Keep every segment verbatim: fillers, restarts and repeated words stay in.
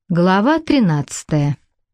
Глава тринадцатая.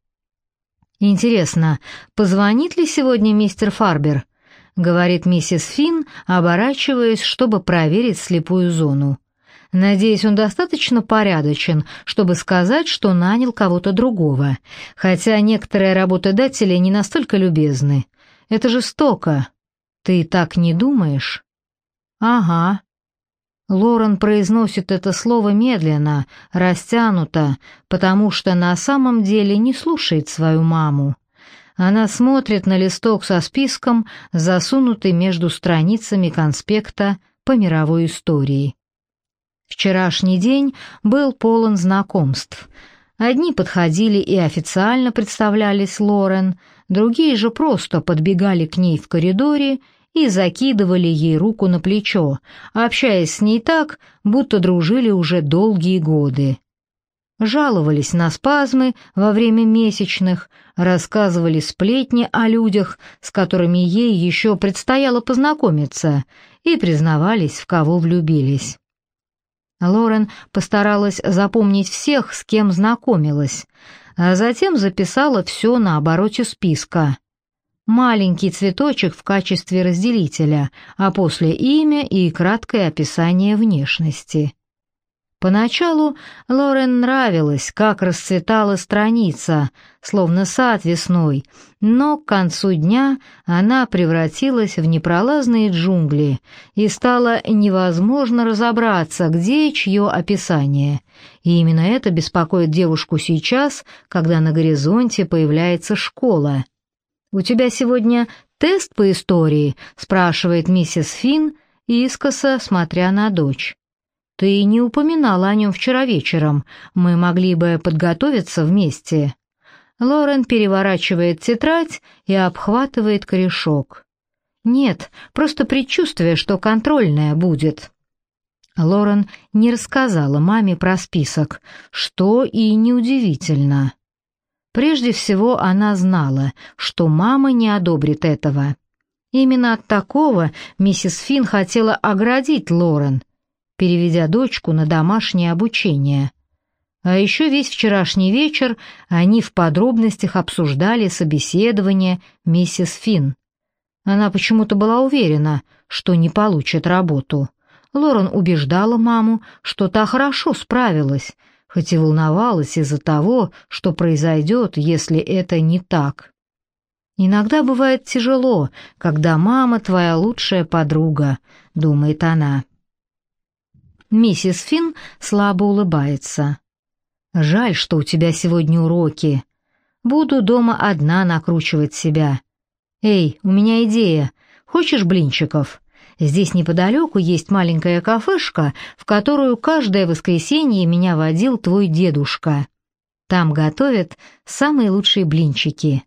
«Интересно, позвонит ли сегодня мистер Фарбер?» — говорит миссис Финн, оборачиваясь, чтобы проверить слепую зону. «Надеюсь, он достаточно порядочен, чтобы сказать, что нанял кого-то другого, хотя некоторые работодатели не настолько любезны. Это жестоко. Ты так не думаешь?» «Ага». Лорен произносит это слово медленно, растянуто, потому что на самом деле не слушает свою маму. Она смотрит на листок со списком, засунутый между страницами конспекта по мировой истории. Вчерашний день был полон знакомств. Одни подходили и официально представлялись Лорен, другие же просто подбегали к ней в коридоре и закидывали ей руку на плечо, общаясь с ней так, будто дружили уже долгие годы. Жаловались на спазмы во время месячных, рассказывали сплетни о людях, с которыми ей еще предстояло познакомиться, и признавались, в кого влюбились. Лорен постаралась запомнить всех, с кем знакомилась, а затем записала все на обороте списка. Маленький цветочек в качестве разделителя, а после имя и краткое описание внешности. Поначалу Лорен нравилось, как расцветала страница, словно сад весной, но к концу дня она превратилась в непролазные джунгли, и стало невозможно разобраться, где чье описание. И именно это беспокоит девушку сейчас, когда на горизонте появляется школа. «У тебя сегодня тест по истории?» — спрашивает миссис Финн, искоса смотря на дочь. «Ты не упоминала о нем вчера вечером. Мы могли бы подготовиться вместе». Лорен переворачивает тетрадь и обхватывает корешок. «Нет, просто предчувствие, что контрольная будет». Лорен не рассказала маме про список, что и неудивительно. Прежде всего, она знала, что мама не одобрит этого. Именно от такого миссис Финн хотела оградить Лорен, переведя дочку на домашнее обучение. А еще весь вчерашний вечер они в подробностях обсуждали собеседование миссис Финн. Она почему-то была уверена, что не получит работу. Лорен убеждала маму, что та хорошо справилась, хоть и волновалась из-за того, что произойдет, если это не так. «Иногда бывает тяжело, когда мама твоя лучшая подруга», — думает она. Миссис Финн слабо улыбается. «Жаль, что у тебя сегодня уроки. Буду дома одна накручивать себя. Эй, у меня идея. Хочешь блинчиков? Здесь неподалеку есть маленькая кафешка, в которую каждое воскресенье меня водил твой дедушка. Там готовят самые лучшие блинчики.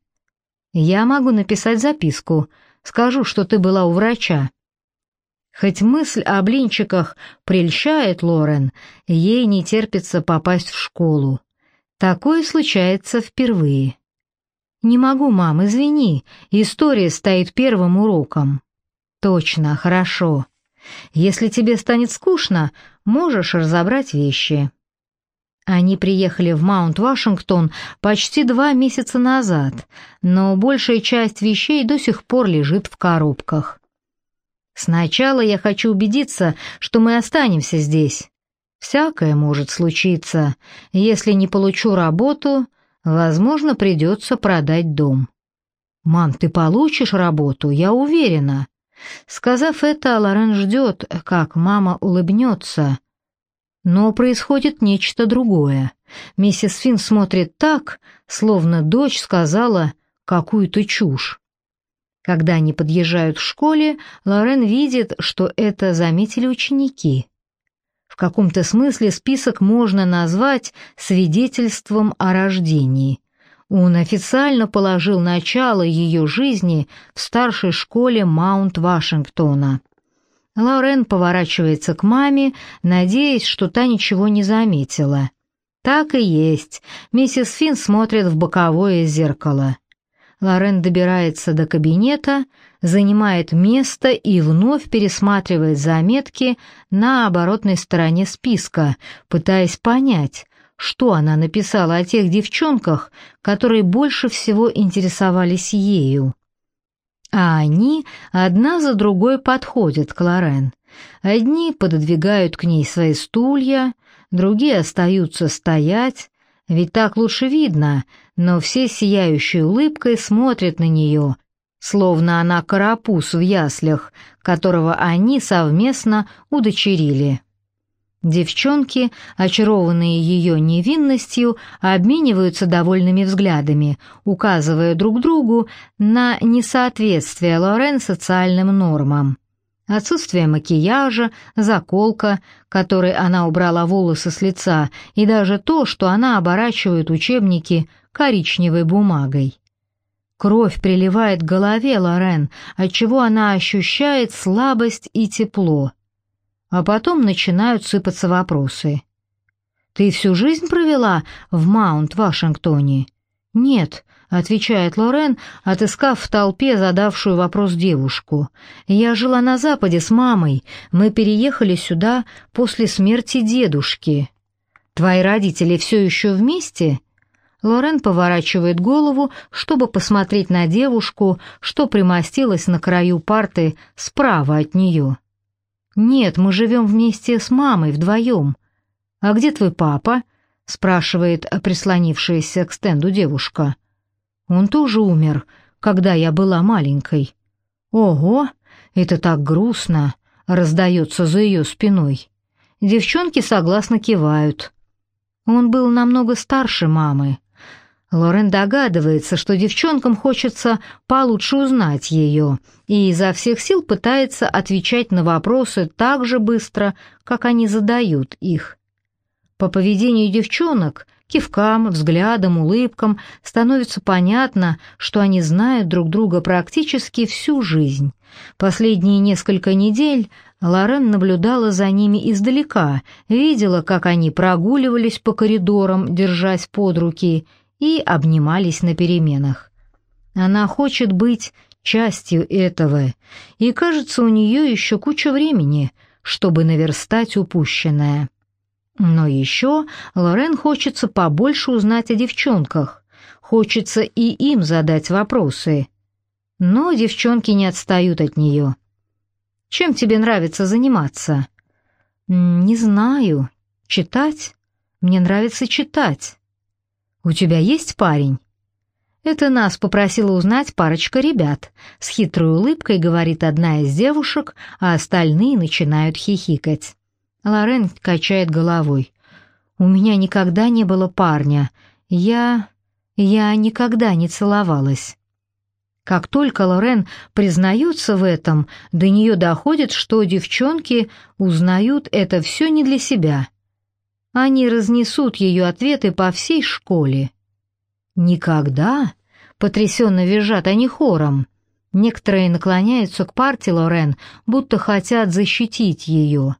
Я могу написать записку, скажу, что ты была у врача». Хоть мысль о блинчиках прельщает Лорен, ей не терпится попасть в школу. Такое случается впервые. «Не могу, мам, извини, история стоит первым уроком». «Точно, хорошо. Если тебе станет скучно, можешь разобрать вещи». Они приехали в Маунт-Вашингтон почти два месяца назад, но большая часть вещей до сих пор лежит в коробках. «Сначала я хочу убедиться, что мы останемся здесь. Всякое может случиться. Если не получу работу, возможно, придется продать дом». «Мам, ты получишь работу, я уверена». Сказав это, Лорен ждет, как мама улыбнется. Но происходит нечто другое. Миссис Финн смотрит так, словно дочь сказала какую-то чушь. Когда они подъезжают к школе, Лорен видит, что это заметили ученики. В каком-то смысле список можно назвать свидетельством о рождении. Он официально положил начало ее жизни в старшей школе Маунт-Вашингтона. Лорен поворачивается к маме, надеясь, что та ничего не заметила. Так и есть. Миссис Финн смотрит в боковое зеркало. Лорен добирается до кабинета, занимает место и вновь пересматривает заметки на оборотной стороне списка, пытаясь понять, что она написала о тех девчонках, которые больше всего интересовались ею. А они одна за другой подходят к Лорен. Одни пододвигают к ней свои стулья, другие остаются стоять, ведь так лучше видно, но все сияющей улыбкой смотрят на нее, словно она карапуз в яслях, которого они совместно удочерили. Девчонки, очарованные ее невинностью, обмениваются довольными взглядами, указывая друг другу на несоответствие Лорен социальным нормам. Отсутствие макияжа, заколка, которой она убрала волосы с лица, и даже то, что она оборачивает учебники коричневой бумагой. Кровь приливает к голове Лорен, отчего она ощущает слабость и тепло. А потом начинают сыпаться вопросы. «Ты всю жизнь провела в Маунт-Вашингтоне?» «Нет», — отвечает Лорен, отыскав в толпе задавшую вопрос девушку. «Я жила на Западе с мамой. Мы переехали сюда после смерти дедушки». «Твои родители все еще вместе?» Лорен поворачивает голову, чтобы посмотреть на девушку, что примостилась на краю парты справа от нее. «Нет, мы живем вместе с мамой вдвоем». «А где твой папа?» — спрашивает прислонившаяся к стенду девушка. «Он тоже умер, когда я была маленькой». «Ого, это так грустно!» — раздается за ее спиной. Девчонки согласно кивают. «Он был намного старше мамы». Лорен догадывается, что девчонкам хочется получше узнать ее, и изо всех сил пытается отвечать на вопросы так же быстро, как они задают их. По поведению девчонок, кивкам, взглядам, улыбкам становится понятно, что они знают друг друга практически всю жизнь. Последние несколько недель Лорен наблюдала за ними издалека, видела, как они прогуливались по коридорам, держась под руки, и обнимались на переменах. Она хочет быть частью этого, и, кажется, у нее еще куча времени, чтобы наверстать упущенное. Но еще Лорен хочется побольше узнать о девчонках, хочется и им задать вопросы. Но девчонки не отстают от нее. «Чем тебе нравится заниматься?» «Не знаю. Читать? Мне нравится читать». «У тебя есть парень?» «Это нас попросила узнать парочка ребят», — с хитрой улыбкой говорит одна из девушек, а остальные начинают хихикать. Лорен качает головой. «У меня никогда не было парня. Я... я никогда не целовалась». Как только Лорен признается в этом, до нее доходит, что девчонки узнают это все не для себя. Они разнесут ее ответы по всей школе. «Никогда?» — потрясенно визжат они хором. Некоторые наклоняются к парте Лорен, будто хотят защитить ее.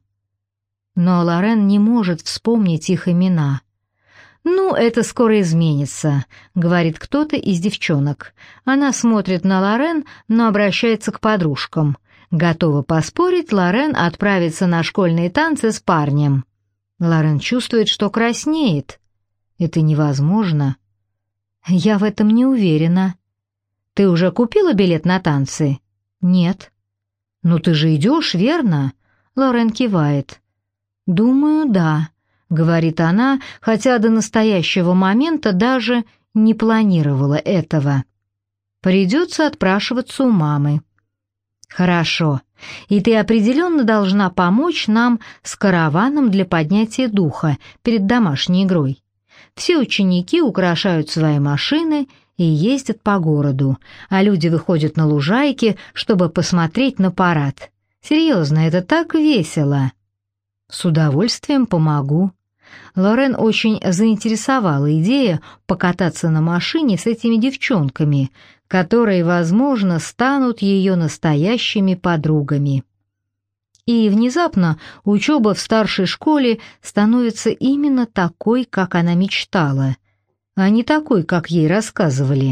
Но Лорен не может вспомнить их имена. «Ну, это скоро изменится», — говорит кто-то из девчонок. Она смотрит на Лорен, но обращается к подружкам. Готова поспорить, Лорен отправится на школьные танцы с парнем. Лорен чувствует, что краснеет. Это невозможно. «Я в этом не уверена». «Ты уже купила билет на танцы?» «Нет». «Ну ты же идешь, верно?» Лорен кивает. «Думаю, да», — говорит она, хотя до настоящего момента даже не планировала этого. «Придется отпрашиваться у мамы». «Хорошо, и ты определенно должна помочь нам с караваном для поднятия духа перед домашней игрой. Все ученики украшают свои машины и ездят по городу, а люди выходят на лужайки, чтобы посмотреть на парад. Серьезно, это так весело». «С удовольствием помогу». Лорен очень заинтересовала идея покататься на машине с этими девчонками, которые, возможно, станут ее настоящими подругами. И внезапно учеба в старшей школе становится именно такой, как она мечтала, а не такой, как ей рассказывали.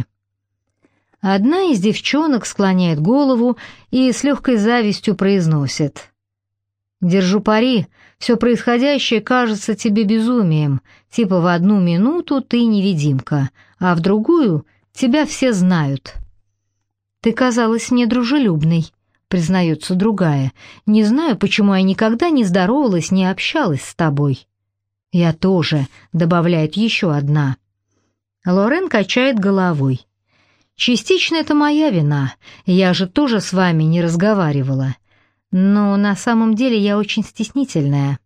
Одна из девчонок склоняет голову и с легкой завистью произносит: Держу пари, все происходящее кажется тебе безумием, типа в одну минуту ты невидимка, а в другую тебя все знают». «Ты казалась мне дружелюбной», — признается другая. «Не знаю, почему я никогда не здоровалась, не общалась с тобой». «Я тоже», — добавляет еще одна. Лорен качает головой. «Частично это моя вина, я же тоже с вами не разговаривала. Но на самом деле я очень стеснительная».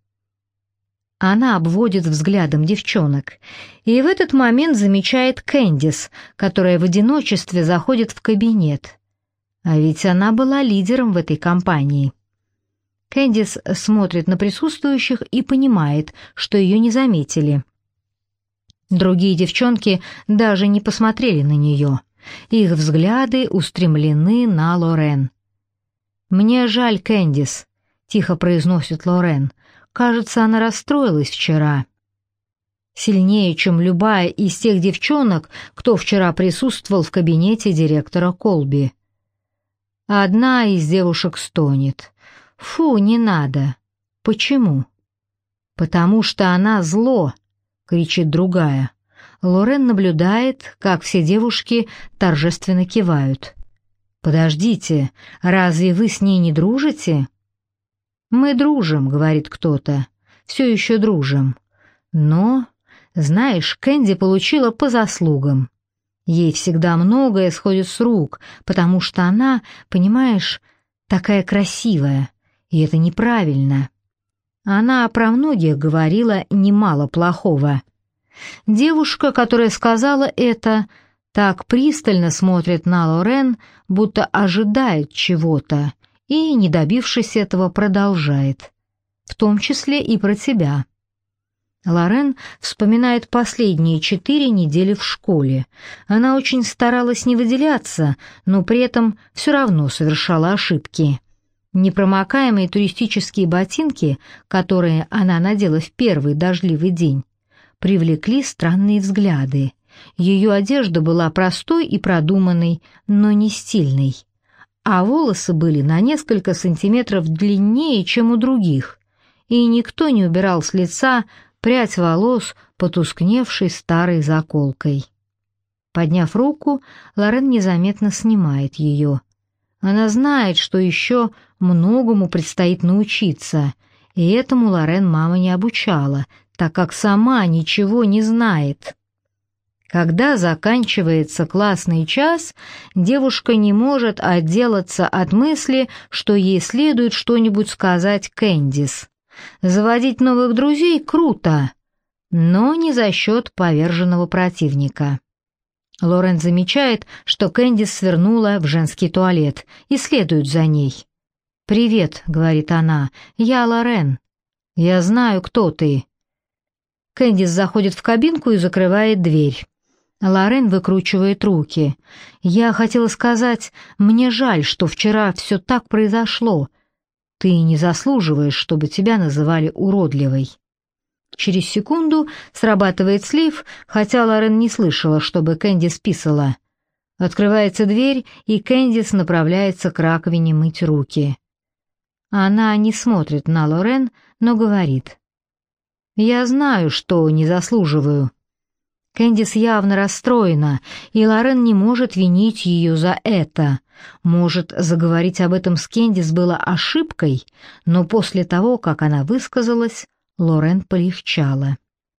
Она обводит взглядом девчонок, и в этот момент замечает Кэндис, которая в одиночестве заходит в кабинет. А ведь она была лидером в этой компании. Кэндис смотрит на присутствующих и понимает, что ее не заметили. Другие девчонки даже не посмотрели на нее. Их взгляды устремлены на Лорен. «Мне жаль, Кэндис», — тихо произносит Лорен. «Кажется, она расстроилась вчера». Сильнее, чем любая из тех девчонок, кто вчера присутствовал в кабинете директора Колби. Одна из девушек стонет. «Фу, не надо». «Почему?» «Потому что она зло», — кричит другая. Лорен наблюдает, как все девушки торжественно кивают. «Подождите, разве вы с ней не дружите?» «Мы дружим», — говорит кто-то. «Все еще дружим. Но, знаешь, Кэнди получила по заслугам. Ей всегда многое сходит с рук, потому что она, понимаешь, такая красивая, и это неправильно». Она про многих говорила немало плохого. Девушка, которая сказала это, так пристально смотрит на Лорен, будто ожидает чего-то, и, не добившись этого, продолжает, в том числе и про тебя. Лорен вспоминает последние четыре недели в школе. Она очень старалась не выделяться, но при этом все равно совершала ошибки. Непромокаемые туристические ботинки, которые она надела в первый дождливый день, привлекли странные взгляды. Ее одежда была простой и продуманной, но не стильной. А волосы были на несколько сантиметров длиннее, чем у других, и никто не убирал с лица прядь волос, потускневшей старой заколкой. Подняв руку, Лорен незаметно снимает ее. Она знает, что еще многому предстоит научиться, и этому Лорен мама не обучала, так как сама ничего не знает. Когда заканчивается классный час, девушка не может отделаться от мысли, что ей следует что-нибудь сказать Кэндис. Заводить новых друзей круто, но не за счет поверженного противника. Лорен замечает, что Кэндис свернула в женский туалет и следует за ней. «Привет», — говорит она, — «я Лорен. Я знаю, кто ты». Кэндис заходит в кабинку и закрывает дверь. Лорен выкручивает руки. «Я хотела сказать, мне жаль, что вчера все так произошло. Ты не заслуживаешь, чтобы тебя называли уродливой». Через секунду срабатывает слив, хотя Лорен не слышала, чтобы Кэндис писала. Открывается дверь, и Кэндис направляется к раковине мыть руки. Она не смотрит на Лорен, но говорит: «Я знаю, что не заслуживаю». Кэндис явно расстроена, и Лорен не может винить ее за это. Может, заговорить об этом с Кэндис было ошибкой, но после того, как она высказалась, Лорен полегчало.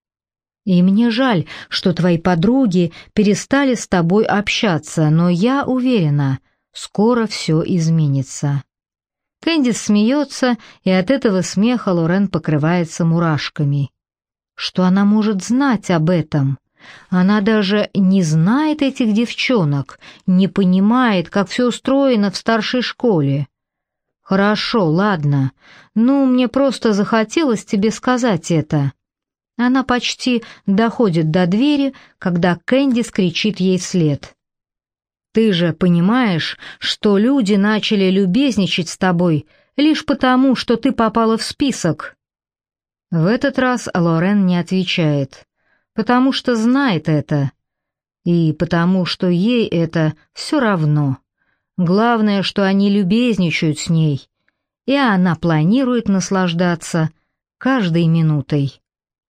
«И мне жаль, что твои подруги перестали с тобой общаться, но я уверена, скоро все изменится». Кэндис смеется, и от этого смеха Лорен покрывается мурашками. Что она может знать об этом? Она даже не знает этих девчонок, не понимает, как все устроено в старшей школе. «Хорошо, ладно, ну, мне просто захотелось тебе сказать это». Она почти доходит до двери, когда Кэндис кричит ей вслед: «Ты же понимаешь, что люди начали любезничать с тобой лишь потому, что ты попала в список?» В этот раз Лорен не отвечает, потому что знает это, и потому что ей это все равно. Главное, что они любезничают с ней, и она планирует наслаждаться каждой минутой.